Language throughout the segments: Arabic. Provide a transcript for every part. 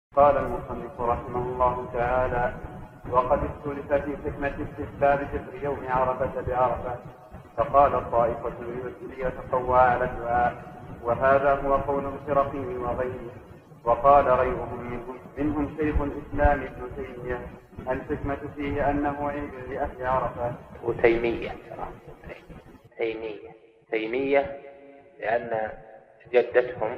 قال المصنف رحمه الله تعالى: وقد اختلف في حكمة استحباب ذكر يوم عرفة بعرفة، فقال الطائفة ليتقوى على الدعاء، وهذا هو قول الخرقي وغيره. وقال غيرهم منهم شيخ الإسلام ابن تيمية: الحكمة فيه أنه عيد لأهل عرفة. تيمية لأن جدتهم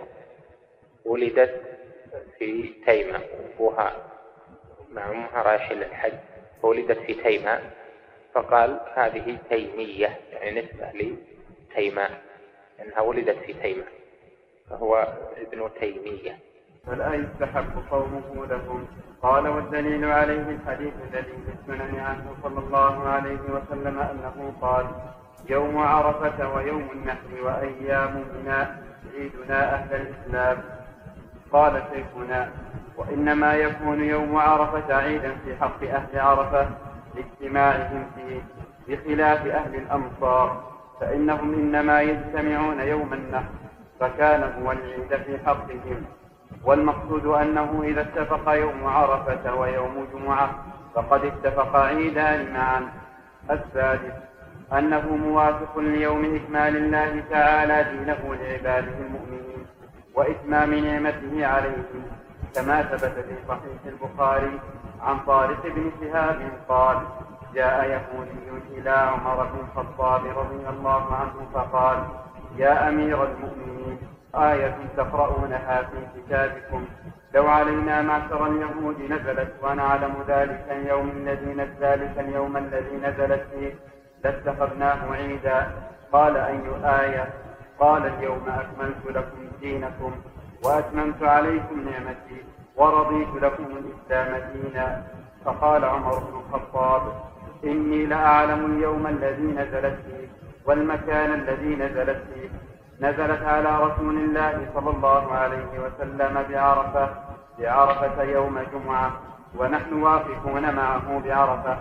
ولدت في تيمة، وأبوها مع أمها رايح للحج، فولدت في تيمة، فقال هذه تيمية، يعني نسبة لتيمة أنها ولدت في تيمة، فهو ابن تيمية. فلا يستحب صومه لهم. قال: والدليل عليه الحديث الذي في السنن عنه صلى الله عليه وسلم أنه قال: يوم عرفة ويوم النحر وأيام منى عيدنا أهل الإسلام. قال شيخنا: وإنما يكون يوم عرفة عيدا في حق أهل عرفة لاجتماعهم فيه، بخلاف أهل الأمصار فإنهم إنما يجتمعون يوم النحر، فكان هو العيد في حقهم. والمقصود أنه إذا اتفق يوم عرفة ويوم جمعة فقد اتفق عيدان معا. الثالث أنه موافق ليوم إكمال الله تعالى دينه لعباده المؤمنين وإتمام نعمته عليهم، كما ثبت في صحيح البخاري عن طارق بن شهاب قال: جاء يهودي إلى عمر بن الخطاب رضي الله عنه فقال: يا أمير المؤمنين، آية تقرؤونها في كتابكم لو علينا معشر اليهود نزلت ونعلم ذلك اليوم الذي نزلت فيه لاتخذناه عيدا. قال: أي آية؟ قال: اليوم أكملت لكم دينكم وأتممت عليكم نعمتي ورضيت لكم الإسلام دينا. فقال عمر بن الخطاب: إني لأعلم اليوم الذي نزلت فيه والمكان الذي نزلت فيه. نزلت على رسول الله صلى الله عليه وسلم بعرفة يوم جمعة، ونحن واقفون معه بعرفة.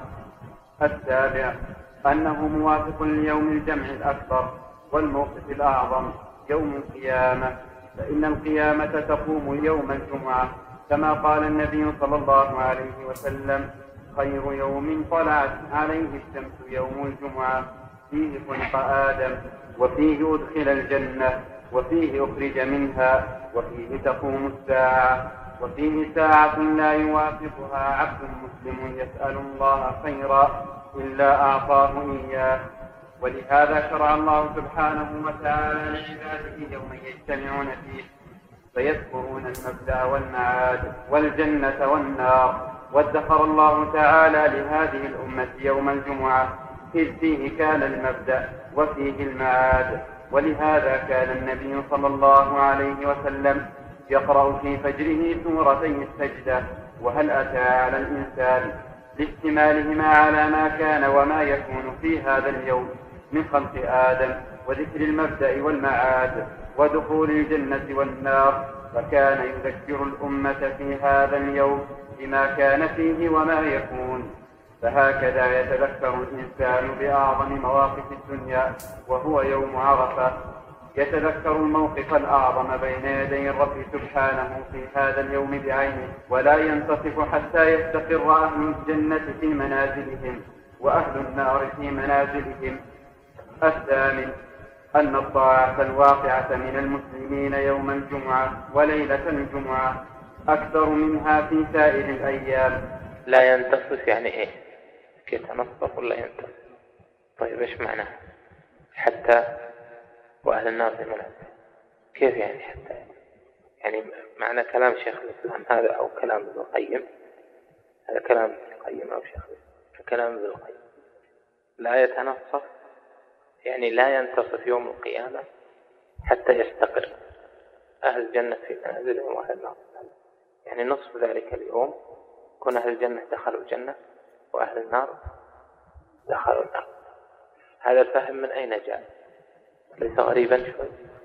السابع أنه موافق ليوم الجمع الأكبر والموقف الأعظم يوم القيامة، فإن القيامة تقوم يوم الجمعة، كما قال النبي صلى الله عليه وسلم: خير يوم طلعت عليه الشمس يوم الجمعة، فيه خلق آدم، وفيه أدخل الجنة، وفيه أخرج منها، وفيه تقوم الساعة، وفيه ساعة لا يوافقها عبد مسلم يسأل الله خيرا إلا أعطاه إياه. ولهذا شرع الله سبحانه وتعالى لعباده يوم يجتمعون فيه فيذكرون المبدأ والمعاد والجنة والنار. وادخر الله تعالى لهذه الأمة يوم الجمعة، إذ فيه كان المبدأ وفيه المعاد. ولهذا كان النبي صلى الله عليه وسلم يقرأ في فجره سورتي السجدة وهل أتى على الإنسان، لاشتمالهما على ما كان وما يكون في هذا اليوم من خلق آدم وذكر المبدأ والمعاد ودخول الجنة والنار، فكان يذكر الأمة في هذا اليوم بما كان فيه وما يكون. فهكذا يتذكر الإنسان بأعظم مواقف الدنيا وهو يوم عرفة، يتذكر الموقف الأعظم بين يدي الرب سبحانه في هذا اليوم بعينه، ولا ينتصف حتى يستقر أهل الجنة في منازلهم وأهل النار في منازلهم. الثامن أن الطاعة الواقعة من المسلمين يوم الجمعة وليلة الجمعة أكثر منها في سائر الأيام. لا ينتصف يعني إيه؟ يتنصف ولا ينتصف؟ طيب إيش معناه حتى وأهل النار في منازل؟ كيف يعني حتى؟ يعني معنى كلام شيخ الإسلام هذا أو كلام ابن القيم؟ هذا كلام ابن القيم أو شيخ الإسلام؟ كلام ابن القيم. لا يتنصف يعني لا ينتصف يوم القيامة حتى يستقر أهل الجنة في منازلهم وأهل النار، يعني نصف ذلك اليوم كون أهل الجنة دخلوا الجنة وأهل النار دخلوا النار. هذا الفهم من أين جاء؟ ليس غريبا شوي؟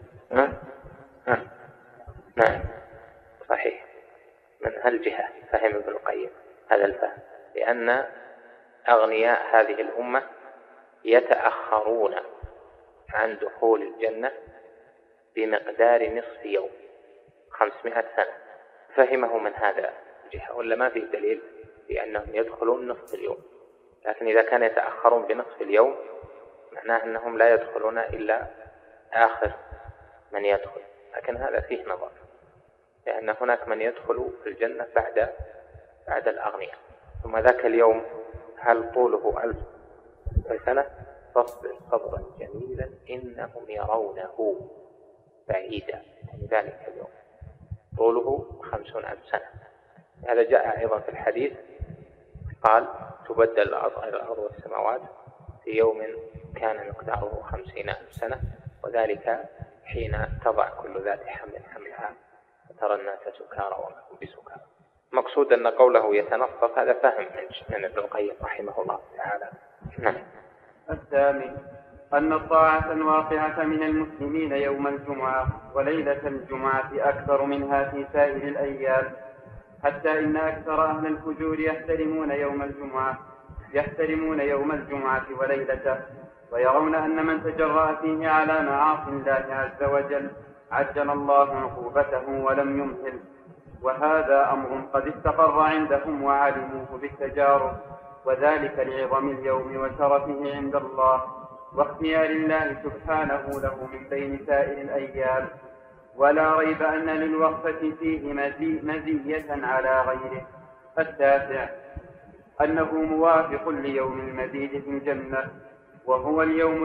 نعم صحيح، من هالجهة فهم ابن القيم هذا الفهم، لأن أغنياء هذه الأمة يتأخرون عن دخول الجنة بمقدار نصف يوم 500 سنة، فهمه من هذا الجهة، ولا ما فيه دليل بأنهم يدخلون نصف اليوم. لكن إذا كان يتأخرون بنصف اليوم معناه أنهم لا يدخلون إلا آخر من يدخل. لكن هذا فيه نظر، لأن هناك من يدخل في الجنة بعد الأغنياء. ثم ذاك اليوم هل طوله 1000 سنة؟ فاصبر صبرا جميلا إنهم يرونه بعيدا. يعني ذلك اليوم طوله 50,000 سنة. هذا جاء أيضا في الحديث قال تبدل الأرض والسماوات في يوم كان مقداره 50,000 سنة، وذلك حين تضع كل ذات حمل حملها وترى الناس سكارى وما هم بسكارى. مقصود أن قوله يتنصف هذا فهم من ابن القيم رحمه الله تعالى. الثامن أن الطاعة الواقعة من المسلمين يوم الجمعة وليلة الجمعة أكثر منها في سائر الأيام، حتى إن أكثر أهل الفجور يحترمون يوم الجمعة وليلته، ويرون أن من تجرأ فيه على معاصي الله عز وجل عجل الله عقوبته ولم يمهل. وهذا أمر قد استقر عندهم وعلموه بالتجارب، وذلك لعظم اليوم وشرفه عند الله واختيار الله سبحانه له من بين سائر الأيام. ولا ريب أن للوقفة فيه مزية على غيره. التاسع أنه موافق ليوم المزيد في الجنة، وهو اليوم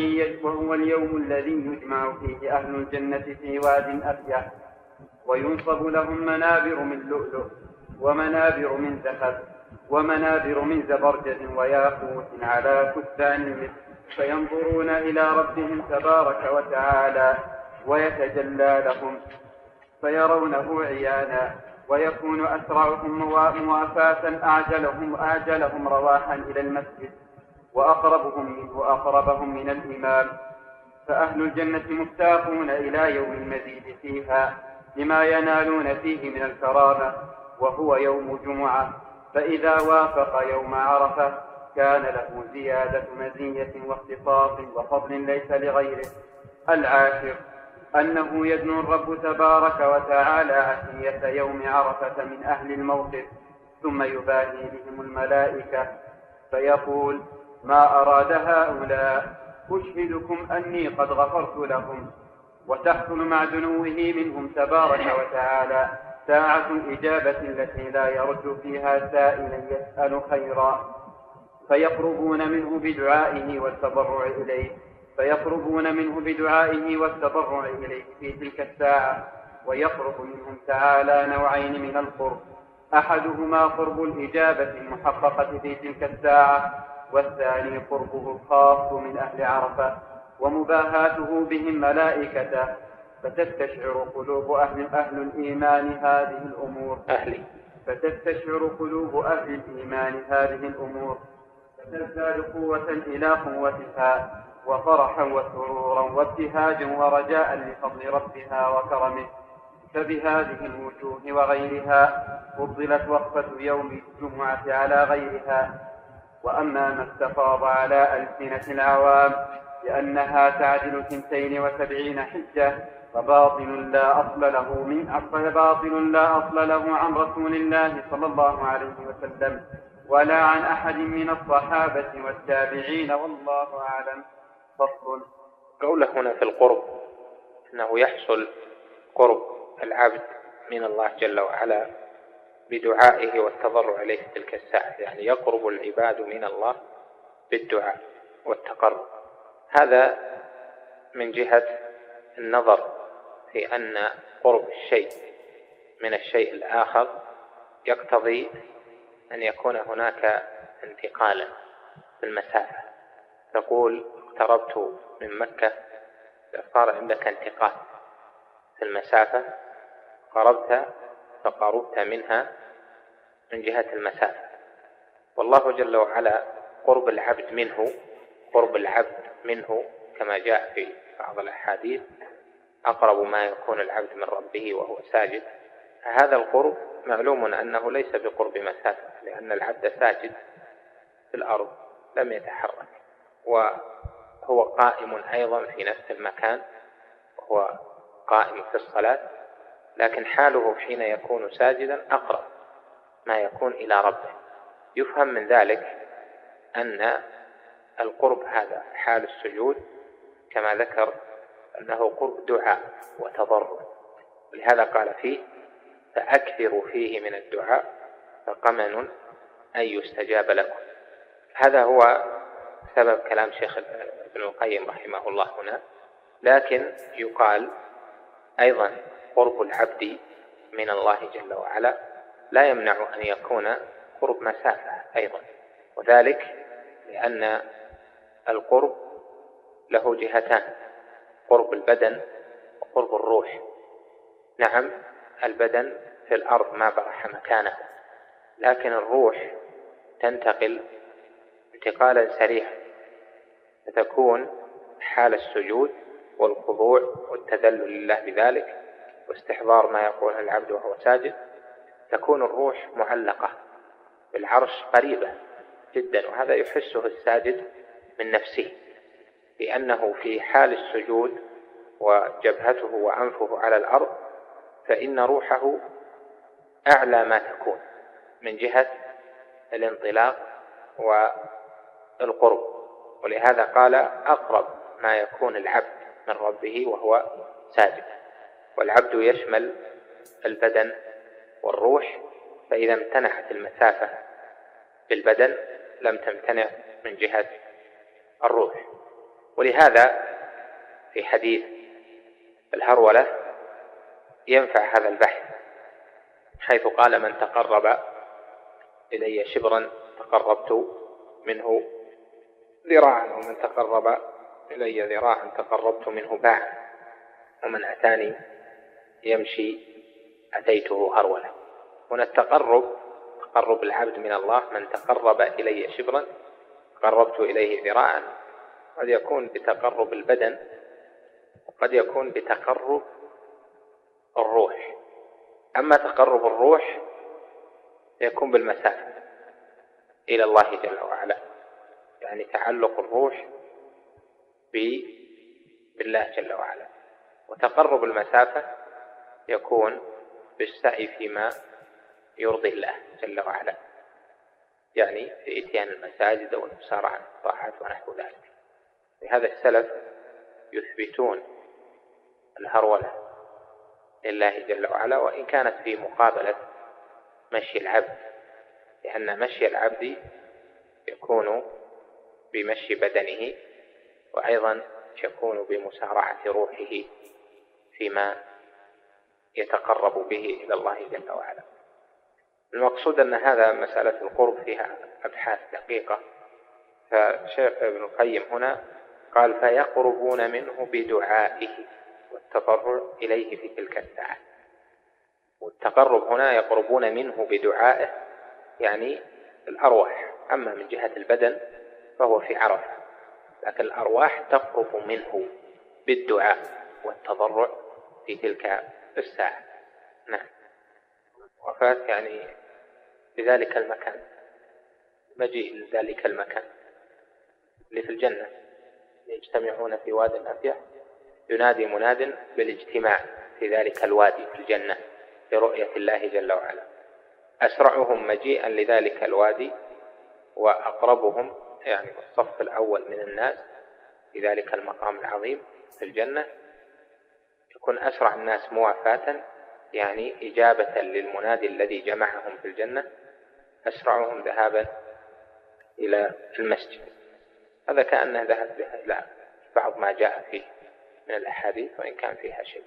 الذي يجمع فيه أهل الجنة في واد أفيح، وينصب لهم منابر من لؤلؤ ومنابر من ذهب ومنابر من زبرجد وياقوت على كثان مثل، فينظرون إلى ربهم تبارك وتعالى ويتجلى لهم فيرونه عيانا، ويكون أسرعهم موافاة أعجلهم رواحا إلى المسجد، وأقربهم من الإمام. فأهل الجنة مفتاقون إلى يوم المزيد فيها لما ينالون فيه من الكرامة، وهو يوم جمعة، فإذا وافق يوم عرفة كان له زيادة مزية واختصاص وفضل ليس لغيره. العاشر أنه يدنو الرب تبارك وتعالى عشية يوم عرفة من أهل الموقف، ثم يباهي بهم الملائكة فيقول ما أراد هؤلاء أشهدكم أني قد غفرت لهم. وتحصل مع دنوه منهم تبارك وتعالى ساعة الإجابة التي لا يرد فيها سائلا يسأل خيرا، فيقربون منه بدعائه والتضرع إليه في تلك الساعة. ويقرب منهم تعالى نوعين من القرب، أحدهما قرب الإجابة المحققة في تلك الساعة، والثاني قربه الخاص من أهل عرفة ومباهاته بهم ملائكته، فتستشعر قلوب أهل الإيمان هذه الأمور فتزداد قوة إلى قوتها، وفرحا وسرورا وابتهاجا ورجاء لفضل ربها وكرمه. فبهذه الوجوه وغيرها فضلت وقفة يوم الجمعة على غيرها. وأما ما استفاض على ألسنة العوام لأنها تعدل 72 حجة فباطل لا أصل له عن رسول الله صلى الله عليه وسلم ولا عن أحد من الصحابة والتابعين، والله أعلم. فصل. قوله هنا في القرب أنه يحصل قرب العبد من الله جل وعلا بدعائه والتضرع إليه في تلك الساعة، يعني يقرب العباد من الله بالدعاء والتقرب. هذا من جهة النظر في أن قرب الشيء من الشيء الآخر يقتضي أن يكون هناك انتقالا في المسافة. تقول اقتربت من مكة، صار عندك انتقال في المسافة، فقربت منها من جهة المسافة. والله جل وعلا قرب العبد منه كما جاء في بعض الأحاديث أقرب ما يكون العبد من ربه وهو ساجد. هذا القرب معلوم أنه ليس بقرب مسافة، لأن العبد ساجد في الأرض لم يتحرك، وهو قائم أيضا في نفس المكان، وهو قائم في الصلاة، لكن حاله حين يكون ساجدا أقرب ما يكون إلى ربه. يفهم من ذلك أن القرب هذا حال السجود كما ذكر أنه قرب دعاء وتضرع، ولهذا قال فيه فأكثروا فيه من الدعاء فقمن أن يستجاب لكم. هذا هو سبب كلام شيخ ابن القيم رحمه الله هنا. لكن يقال أيضا قرب العبد من الله جل وعلا لا يمنع أن يكون قرب مسافة أيضا، وذلك لأن القرب له جهتان، قرب البدن وقرب الروح. نعم البدن في الأرض ما برح مكانه، لكن الروح تنتقل انتقالا سريعا، فتكون حال السجود والخضوع والتذلل لله بذلك واستحضار ما يقوله العبد وهو ساجد، تكون الروح معلقة بالعرش قريبة جدا، وهذا يحسه الساجد من نفسه، لأنه في حال السجود وجبهته وأنفه على الأرض فإن روحه أعلى ما تكون من جهة الانطلاق والقرب، ولهذا قال أقرب ما يكون العبد من ربه وهو ساجد. والعبد يشمل البدن والروح، فإذا امتنعت المسافة بالبدن لم تمتنع من جهة الروح. ولهذا في حديث الهرولة ينفع هذا البحث، حيث قال من تقرب إلي شبرا تقربت منه ذراعا، ومن تقرب إلي ذراعا تقربت منه باعا، ومن أتاني يمشي أتيته هرولة. هنا تقرب العبد من الله، من تقرب إلي شبرا قربت إليه ذراعا، قد يكون بتقرب البدن وقد يكون بتقرب الروح. أما تقرب الروح يكون بالمسافة إلى الله جل وعلا، يعني تعلق الروح بالله جل وعلا. وتقرب المسافة يكون بالسعي فيما يرضي الله جل وعلا، يعني في إتيان المساجد والمسارعة الطاعات ونحو ذلك. لهذا السلف يثبتون الهرولة لله جل وعلا، وإن كانت في مقابلة مشي العبد، لأن مشي العبد يكون بمشي بدنه، وأيضا يكون بمسارعة روحه فيما يتقرب به إلى الله جل وعلا. المقصود أن هذا مسألة القرب فيها أبحاث دقيقة، فشيخ ابن القيم هنا قال فيقربون منه بدعائه والتضرع إليه في تلك الساعة. والتقرب هنا يقربون منه بدعائه يعني الأرواح، أما من جهة البدن فهو في عرفة، لكن الأرواح تقرب منه بالدعاء والتضرع في تلك الساعة. نعم. وفاة يعني بذلك المكان، مجيء لذلك المكان اللي في الجنة، يجتمعون في واد الأفيح ينادي مناد بالاجتماع في ذلك الوادي في الجنة لرؤية الله جل وعلا. أسرعهم مجيئا لذلك الوادي وأقربهم يعني الصف الأول من الناس في ذلك المقام العظيم في الجنة، يكون أسرع الناس موافاة يعني إجابة للمنادي الذي جمعهم في الجنة، أسرعهم ذهابا إلى المسجد. هذا كأنه ذهب بها إلى بعض ما جاء فيه من الأحاديث، وإن كان فيها شيء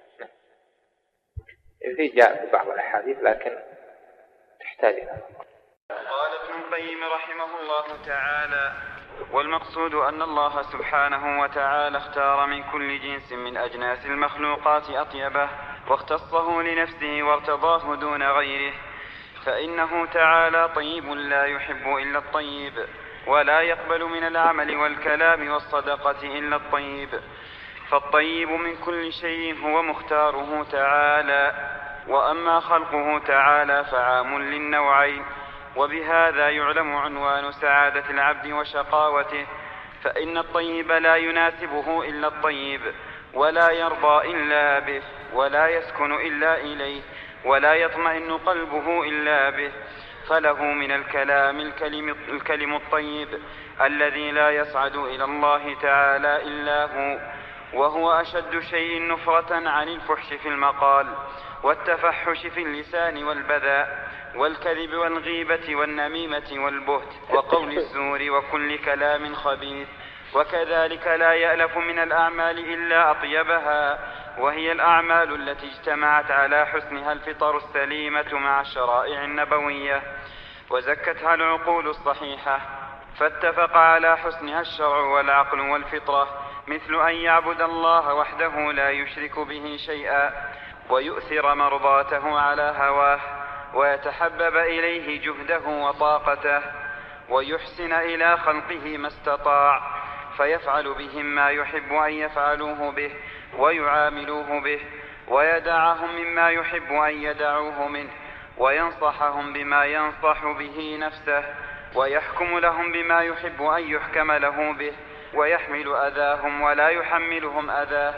في جاء في بعض الأحاديث لكن تحتاج إلى نظر. قال ابن القيم رحمه الله تعالى: والمقصود أن الله سبحانه وتعالى اختار من كل جنس من أجناس المخلوقات أطيبه واختصه لنفسه وارتضاه دون غيره، فإنه تعالى طيب لا يحب إلا الطيب، ولا يقبل من العمل والكلام والصدقة إلا الطيب، فالطيب من كل شيء هو مختاره تعالى. وأما خلقه تعالى فعام للنوعين، وبهذا يعلم عنوان سعادة العبد وشقاوته، فإن الطيب لا يناسبه إلا الطيب ولا يرضى إلا به. ولا يسكن إلا إليه ولا يطمئن قلبه إلا به، فله من الكلام الكلم الطيب الذي لا يصعد إلى الله تعالى إلا هو، وهو أشد شيء نفرة عن الفحش في المقال والتفحش في اللسان والبذاء والكذب والغيبة والنميمة والبهت وقول الزور وكل كلام خبيث. وكذلك لا يألف من الأعمال إلا أطيبها، وهي الأعمال التي اجتمعت على حسنها الفطر السليمة مع الشرائع النبوية وزكتها العقول الصحيحة، فاتفق على حسنها الشرع والعقل والفطرة، مثل أن يعبد الله وحده لا يشرك به شيئا، ويؤثر مرضاته على هواه، ويتحبب إليه جهده وطاقته، ويحسن إلى خلقه ما استطاع، فيفعل بهم ما يحب أن يفعلوه به ويعاملوه به، ويدعهم مما يحب أن يدعوه منه، وينصحهم بما ينصح به نفسه، ويحكم لهم بما يحب أن يحكم له به، ويحمل أذاهم ولا يحملهم أذاه،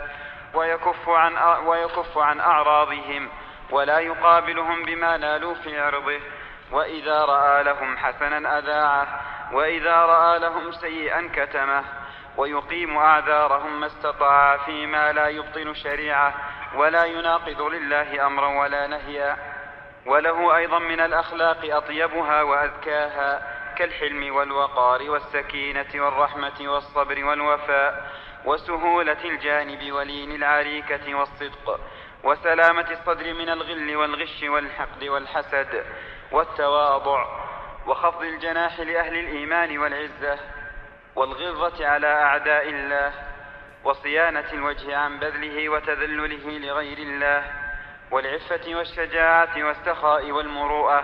ويكف عن أعراضهم ولا يقابلهم بما نالوا في عرضه، وإذا رأى لهم حسنا أذاعه، وإذا رأى لهم سيئا كتمه، ويقيم أعذارهم ما استطاع فيما لا يبطل شريعه ولا يناقض لله أمرا ولا نهيا. وله أيضا من الأخلاق أطيبها وأزكاها، كالحلم والوقار والسكينة والرحمة والصبر والوفاء وسهولة الجانب ولين العريكة والصدق وسلامة الصدر من الغل والغش والحقد والحسد والتواضع، وخفض الجناح لأهل الإيمان والعزة، والغلظة على أعداء الله، وصيانة الوجه عن بذله وتذلله لغير الله، والعفة والشجاعة والسخاء والمروءة،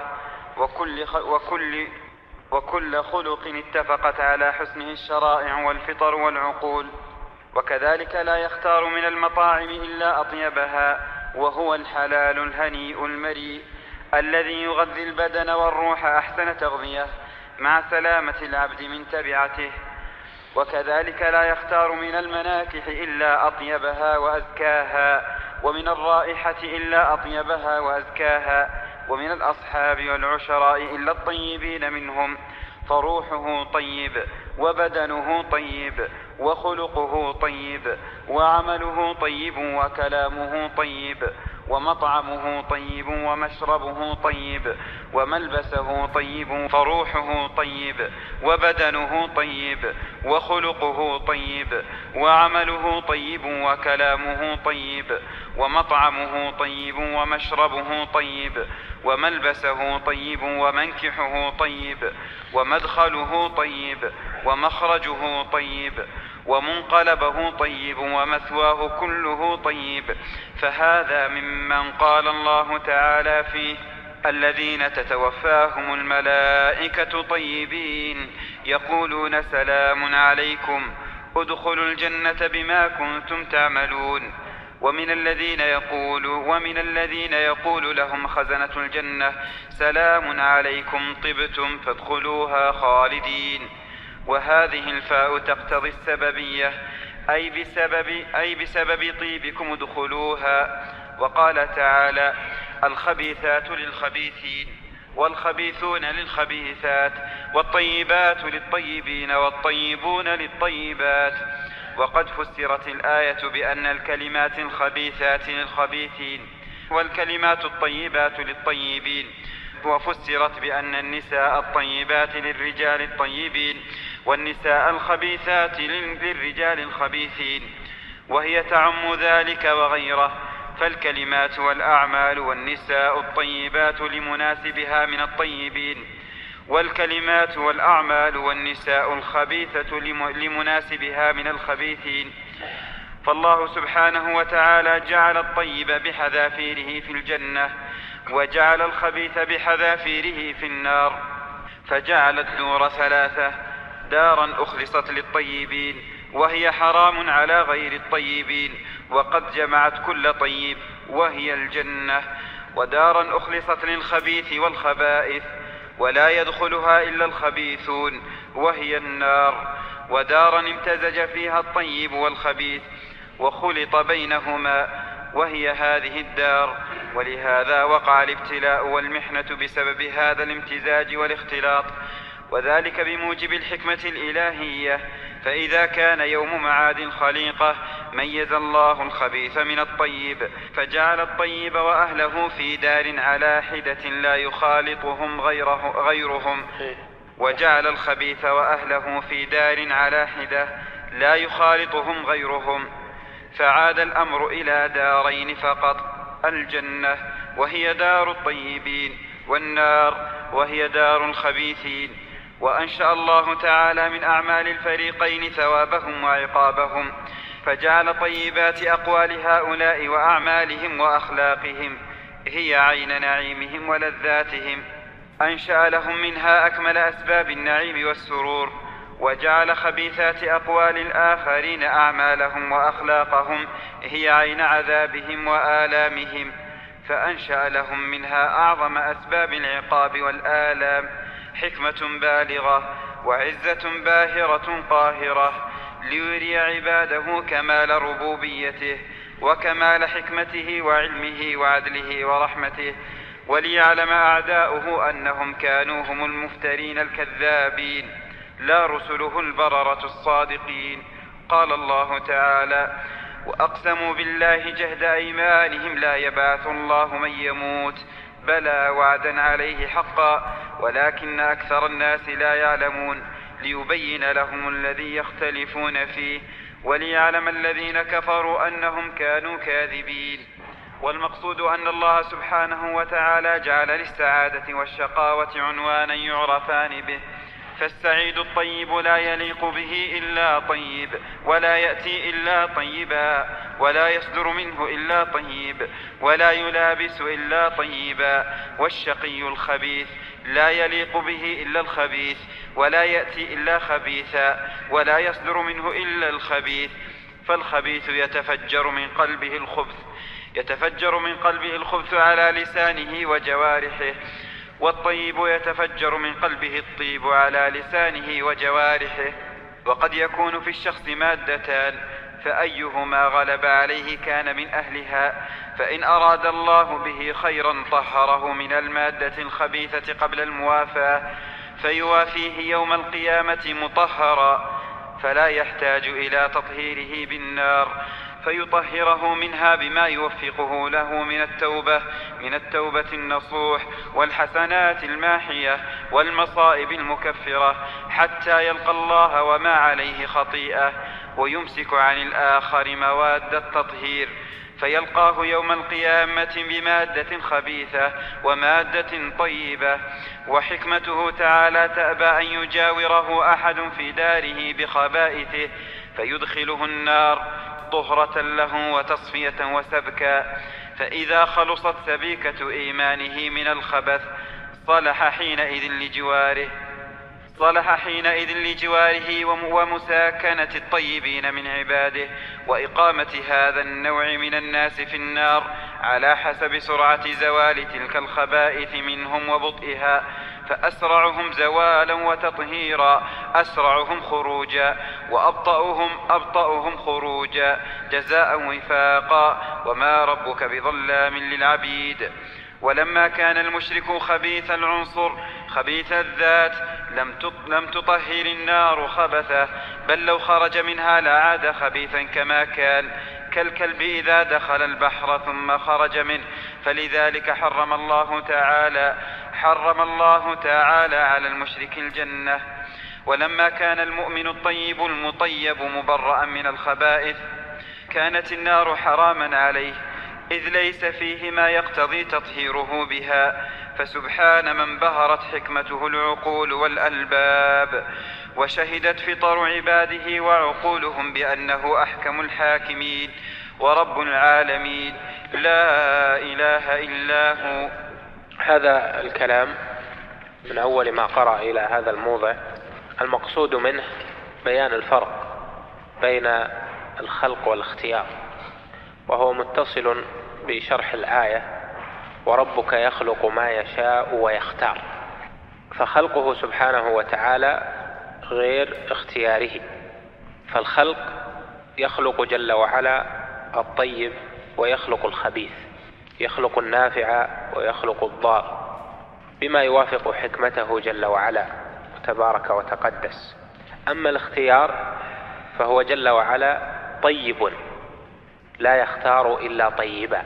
وكل خلق اتفقت على حسنه الشرائع والفطر والعقول. وكذلك لا يختار من المطاعم إلا أطيبها، وهو الحلال الهنيء المريء الذي يغذي البدن والروح أحسن تغذية مع سلامة العبد من تبعته. وكذلك لا يختار من المناكح إلا أطيبها وأزكاها، ومن الرائحة إلا أطيبها وأزكاها، ومن الأصحاب والعشراء إلا الطيبين منهم، فروحه طيب وبدنه طيب وخلقه طيب وعمله طيب وكلامه طيب ومطعمه طيب ومشربه طيب وملبسه طيب، فروحه طيب وبدنه طيب وخلقه طيب وعمله طيب وكلامه طيب ومطعمه طيب ومشربه طيب وملبسه طيب ومنكحه طيب ومدخله طيب ومخرجه طيب ومنقلبه طيب ومثواه كله طيب. فهذا ممن قال الله تعالى فيه: الذين تتوفاهم الملائكة طيبين يقولون سلام عليكم ادخلوا الجنة بما كنتم تعملون. ومن الذين يقول لهم خزنة الجنة طيبتم عليكم طبتم فادخلوها خالدين. وهذه الفاء تقتضي السببية، أي بسبب طيبكم ادخلوها. وقال تعالى: الخبيثات للخبيثين والخبيثون للخبيثات والطيبات للطيبين والطيبون للطيبات. وقد فسرت الآية بأن الكلمات الخبيثات للخبيثين والكلمات الطيبات للطيبين، وفسرت بأن النساء الطيبات للرجال الطيبين والنساء الخبيثات للرجال الخبيثين، وهي تعم ذلك وغيره. فالكلمات والأعمال والنساء الطيبات لمناسبها من الطيبين، والكلمات والأعمال والنساء الخبيثة لمناسبها من الخبيثين. فالله سبحانه وتعالى جعل الطيب بحذافيره في الجنة، وجعل الخبيث بحذافيره في النار، فجعل الدور ثلاثة: دارا أخلصت للطيبين وهي حرام على غير الطيبين وقد جمعت كل طيب وهي الجنة، ودارا أخلصت للخبيث والخبائث ولا يدخلها إلا الخبيثون وهي النار، ودارا امتزج فيها الطيب والخبيث وخلط بينهما وهي هذه الدار. ولهذا وقع الابتلاء والمحنة بسبب هذا الامتزاج والاختلاط، وذلك بموجب الحكمة الإلهية. فإذا كان يوم معاد الخليقة ميز الله الخبيث من الطيب، فجعل الطيب وأهله في دار على حدة لا يخالطهم غيرهم، وجعل الخبيث وأهله في دار على حدة لا يخالطهم غيرهم، فعاد الأمر إلى دارين فقط: الجنة وهي دار الطيبين، والنار وهي دار الخبيثين. وأنشأ الله تعالى من أعمال الفريقين ثوابهم وعقابهم، فجعل طيبات أقوال هؤلاء وأعمالهم وأخلاقهم هي عين نعيمهم ولذاتهم، أنشأ لهم منها أكمل أسباب النعيم والسرور، وجعل خبيثات أقوال الآخرين أعمالهم وأخلاقهم هي عين عذابهم وآلامهم، فأنشأ لهم منها أعظم أسباب العقاب والآلام، حكمة بالغة وعزة باهرة قاهرة، ليري عباده كمال ربوبيته وكمال حكمته وعلمه وعدله ورحمته، وليعلم أعداؤه أنهم كانوا هم المفترين الكذابين لا رسله البررة الصادقين. قال الله تعالى: وأقسموا بالله جهد أيمانهم لا يبعث الله من يموت، بلى وعدا عليه حقا ولكن أكثر الناس لا يعلمون، ليبين لهم الذي يختلفون فيه وليعلم الذين كفروا أنهم كانوا كاذبين. والمقصود أن الله سبحانه وتعالى جعل للسعادة والشقاوة عنوانا يعرفان به، فالسعيد الطيب لا يليق به إلا طيب، ولا يأتي إلا طيبا، ولا يصدر منه إلا طيب، ولا يلابس إلا طيبا. والشقي الخبيث لا يليق به إلا الخبيث، ولا يأتي إلا خبيثا، ولا يصدر منه إلا الخبيث. فالخبيث يتفجر من قلبه الخبث على لسانه وجوارحه، والطيب يتفجر من قلبه الطيب على لسانه وجوارحه. وقد يكون في الشخص مادتان، فأيهما غلب عليه كان من أهلها، فإن أراد الله به خيرا طهره من المادة الخبيثة قبل الموافاة، فيوافيه يوم القيامة مطهرا، فلا يحتاج إلى تطهيره بالنار، فيطهره منها بما يوفقه له من التوبة النصوح والحسنات الماحية والمصائب المكفرة، حتى يلقى الله وما عليه خطيئة، ويمسك عن الآخر مواد التطهير، فيلقاه يوم القيامة بمادة خبيثة ومادة طيبة. وحكمته تعالى تأبى أن يجاوره أحد في داره بخبائثه، فيدخله النار طهرة له وتصفية وسبكا، فإذا خلصت سبيكة إيمانه من الخبث صلح حينئذ لجواره ومساكنة الطيبين من عباده، وإقامة هذا النوع من الناس في النار على حسب سرعة زوال تلك الخبائث منهم وبطئها، فأسرعهم زوالا وتطهيرا أسرعهم خروجا، وأبطأهم خروجا، جزاء وفاقا، وما ربك بظلام للعبيد. ولما كان المشرك خبيث العنصر خبيث الذات لم تطهر النار خبثه، بل لو خرج منها لعاد خبيثا كما كان، كالكلب إذا دخل البحر ثم خرج منه. فلذلك حرم الله تعالى على المشرك الجنة. ولما كان المؤمن الطيب المطيب مبرأ من الخبائث كانت النار حراما عليه، إذ ليس فيه ما يقتضي تطهيره بها، فسبحان من بهرت حكمته العقول والألباب، وشهدت فطر عباده وعقولهم بأنه أحكم الحاكمين ورب العالمين لا إله إلا هو. هذا الكلام من أول ما قرأ إلى هذا الموضع المقصود منه بيان الفرق بين الخلق والاختيار، وهو متصل بشرح الآية: وربك يخلق ما يشاء ويختار. فخلقه سبحانه وتعالى غير اختياره، فالخلق يخلق جل وعلا الطيب ويخلق الخبيث، يخلق النافع ويخلق الضار بما يوافق حكمته جل وعلا تبارك وتقدس. أما الاختيار فهو جل وعلا طيب لا يختار إلا طيبا،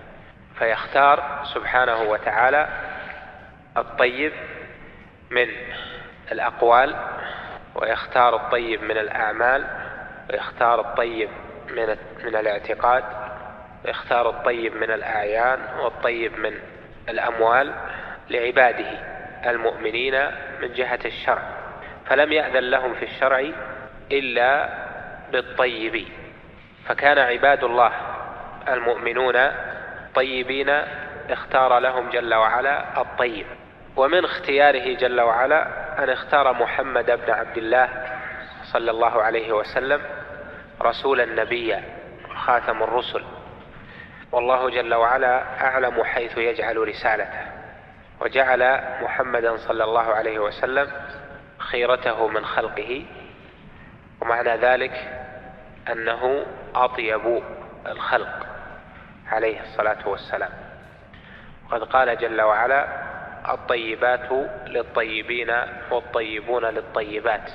فيختار سبحانه وتعالى الطيب من الأقوال، ويختار الطيب من الأعمال، ويختار الطيب من الاعتقاد، ويختار الطيب من الأعيان، والطيب من الأموال لعباده المؤمنين من جهة الشرع، فلم يأذن لهم في الشرع إلا بالطيب. فكان عباد الله المؤمنون طيبين اختار لهم جل وعلا الطيب. ومن اختياره جل وعلا أن اختار محمد بن عبد الله صلى الله عليه وسلم رسول النبي خاتم الرسل، والله جل وعلا أعلم حيث يجعل رسالته، وجعل محمدا صلى الله عليه وسلم خيرته من خلقه، ومعنى ذلك أنه أطيب الخلق عليه الصلاة والسلام. وقد قال جل وعلا: الطيبات للطيبين والطيبون للطيبات.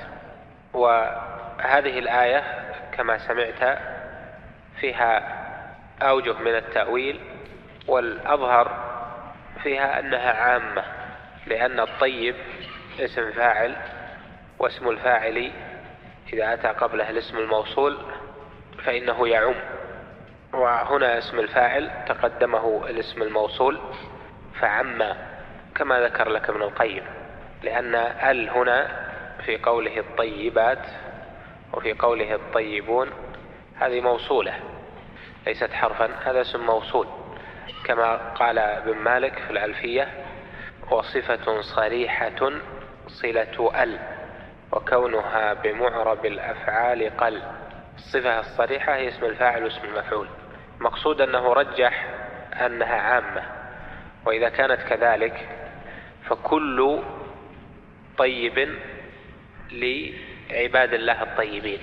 وهذه الآية كما سمعت فيها أوجه من التأويل، والأظهر فيها أنها عامة، لأن الطيب اسم فاعل، واسم الفاعل إذا أتى قبله الاسم الموصول فإنه يعم، وهنا اسم الفاعل تقدمه الاسم الموصول فعم كما ذكر لك ابن القيم، لأن ال هنا في قوله الطيبات وفي قوله الطيبون هذه موصولة ليست حرفا، هذا اسم موصول، كما قال ابن مالك في الألفية: وصفة صريحة صلة ال وكونها بمعرب الأفعال قل. الصفة الصريحة هي اسم الفاعل واسم المفعول، مقصود أنه رجح أنها عامة، وإذا كانت كذلك فكل طيب لعباد الله الطيبين.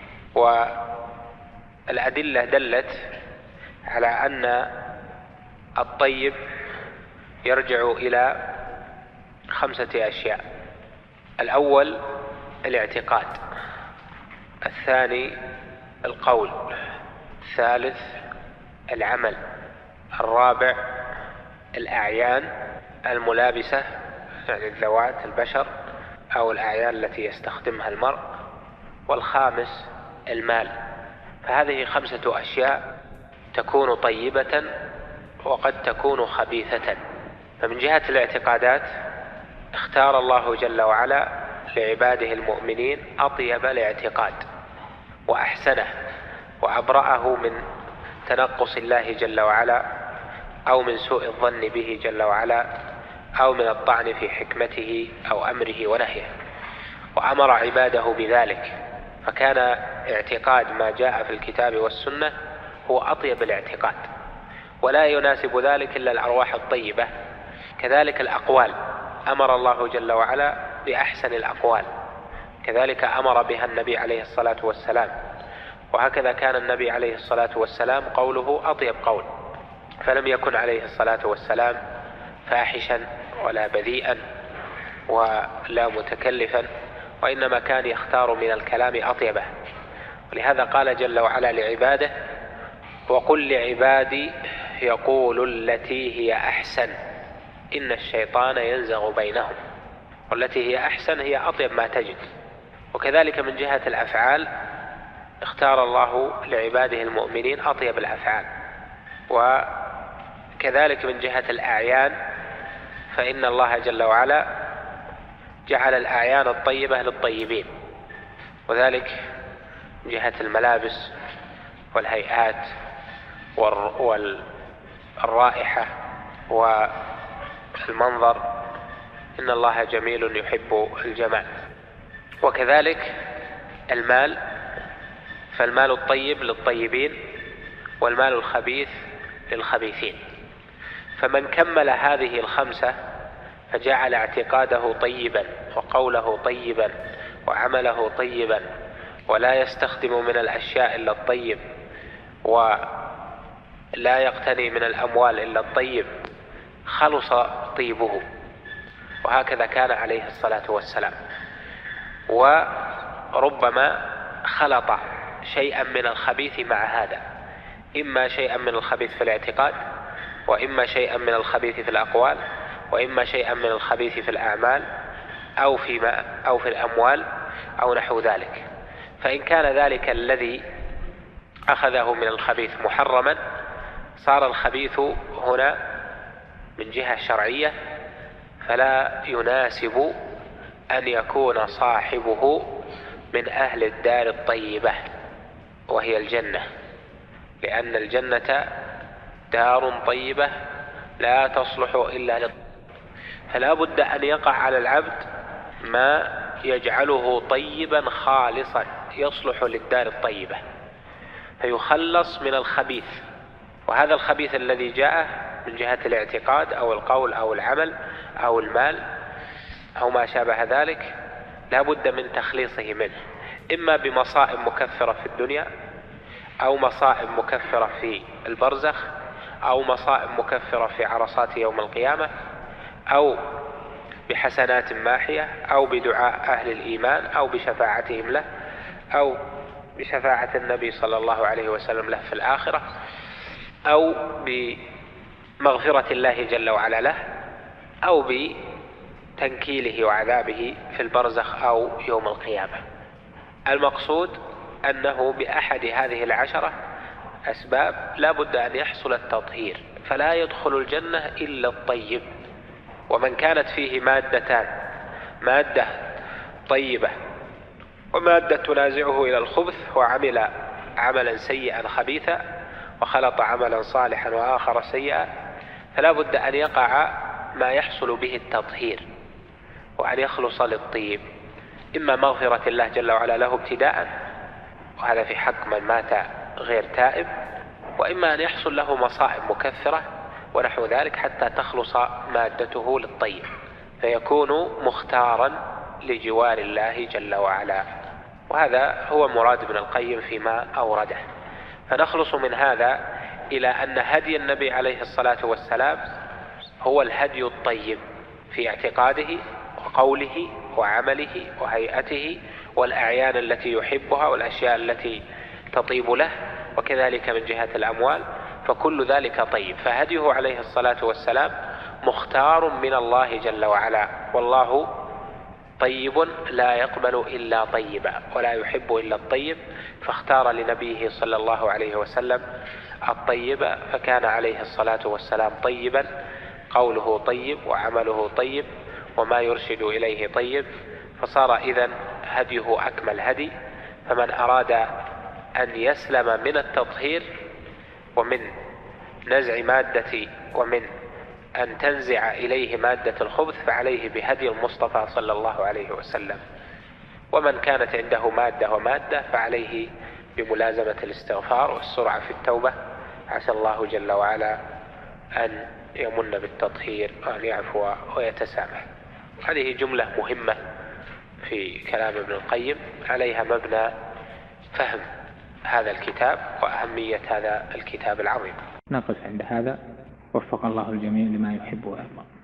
والأدلة دلت على أن الطيب يرجع إلى 5 أشياء: الأول الاعتقاد، الثاني القول، الثالث العمل، الرابع الأعيان الملابسة يعني الذوات البشر أو الأعيان التي يستخدمها المرء، والخامس المال. فهذه 5 أشياء تكون طيبة وقد تكون خبيثة. فمن جهة الاعتقادات اختار الله جل وعلا لعباده المؤمنين أطيب الاعتقاد وأحسنه، وأبرأه من تنقص الله جل وعلا أو من سوء الظن به جل وعلا أو من الطعن في حكمته أو أمره ونهيه، وأمر عباده بذلك. فكان اعتقاد ما جاء في الكتاب والسنة هو أطيب الاعتقاد، ولا يناسب ذلك إلا الأرواح الطيبة. كذلك الأقوال أمر الله جل وعلا بأحسن الأقوال، كذلك أمر بها النبي عليه الصلاة والسلام، وهكذا كان النبي عليه الصلاة والسلام قوله أطيب قول، فلم يكن عليه الصلاة والسلام فاحشا ولا بذيئا ولا متكلفا، وإنما كان يختار من الكلام أطيبه. ولهذا قال جل وعلا لعباده: وقل لعبادي يقولوا التي هي أحسن إن الشيطان ينزغ بينهم. والتي هي أحسن هي أطيب ما تجد. وكذلك من جهة الأفعال اختار الله لعباده المؤمنين أطيب الأفعال. وكذلك من جهة الأعيان فإن الله جل وعلا جعل الأعيان الطيبة للطيبين، وذلك من جهة الملابس والهيئات والرائحة والمنظر، إن الله جميل يحب الجمال. وكذلك المال، فالمال الطيب للطيبين والمال الخبيث للخبيثين. فمن كمل هذه 5 فجعل اعتقاده طيبا وقوله طيبا وعمله طيبا، ولا يستخدم من الأشياء إلا الطيب، لا يقتني من الأموال إلا الطيب خلص طيبه، وهكذا كان عليه الصلاة والسلام. وربما خلط شيئا من الخبيث مع هذا، إما شيئا من الخبيث في الاعتقاد، وإما شيئا من الخبيث في الأقوال، وإما شيئا من الخبيث في الأعمال أو في الأموال أو نحو ذلك. فإن كان ذلك الذي أخذه من الخبيث محرما، صار الخبيث هنا من جهة شرعية فلا يناسب أن يكون صاحبه من أهل الدار الطيبة وهي الجنة، لأن الجنة دار طيبة لا تصلح إلا للطيب. فلا بد أن يقع على العبد ما يجعله طيبا خالصا يصلح للدار الطيبة، فيخلص من الخبيث. وهذا الخبيث الذي جاء من جهة الاعتقاد أو القول أو العمل أو المال أو ما شابه ذلك لا بد من تخليصه منه، إما بمصائب مكفرة في الدنيا، أو مصائب مكفرة في البرزخ، أو مصائب مكفرة في عرصات يوم القيامة، أو بحسنات ماحية، أو بدعاء أهل الإيمان، أو بشفاعتهم له، أو بشفاعة النبي صلى الله عليه وسلم له في الآخرة، أو بمغفرة الله جل وعلا له، أو بتنكيله وعذابه في البرزخ أو يوم القيامة. المقصود أنه بأحد هذه العشرة أسباب لا بد أن يحصل التطهير، فلا يدخل الجنة إلا الطيب. ومن كانت فيه مادتان، مادة طيبة ومادة تنازعه إلى الخبث، وعمل عملا سيئا خبيثا وخلط عملا صالحا وآخر سيئا، فلا بد أن يقع ما يحصل به التطهير وأن يخلص للطيب، إما مغفرة الله جل وعلا له ابتداء، وهذا في حق من مات غير تائب، وإما أن يحصل له مصائب مكثرة ونحو ذلك حتى تخلص مادته للطيب، فيكون مختارا لجوار الله جل وعلا. وهذا هو مراد ابن القيم فيما أورده. فنخلص من هذا إلى أن هدي النبي عليه الصلاة والسلام هو الهدي الطيب في اعتقاده وقوله وعمله وهيئته والأعيان التي يحبها والأشياء التي تطيب له، وكذلك من جهة الأموال، فكل ذلك طيب. فهديه عليه الصلاة والسلام مختار من الله جل وعلا، والله طيب لا يقبل إلا طيبا ولا يحب إلا الطيب، فاختار لنبيه صلى الله عليه وسلم الطيب، فكان عليه الصلاة والسلام طيبا، قوله طيب وعمله طيب وما يرشد إليه طيب، فصار إذن هديه أكمل هدي. فمن أراد أن يسلم من التطهير ومن نزع مادة ومن أن تنزع إليه مادة الخبث فعليه بهدي المصطفى صلى الله عليه وسلم. ومن كانت عنده مادة ومادة فعليه بملازمة الاستغفار والسرعة في التوبة، عسى الله جل وعلا أن يمن بالتطهير وأن يعفو ويتسامح. هذه جملة مهمة في كلام ابن القيم، عليها مبنى فهم هذا الكتاب وأهمية هذا الكتاب العظيم. نقف عند هذا، وفق الله الجميع لما يحب ويرضى.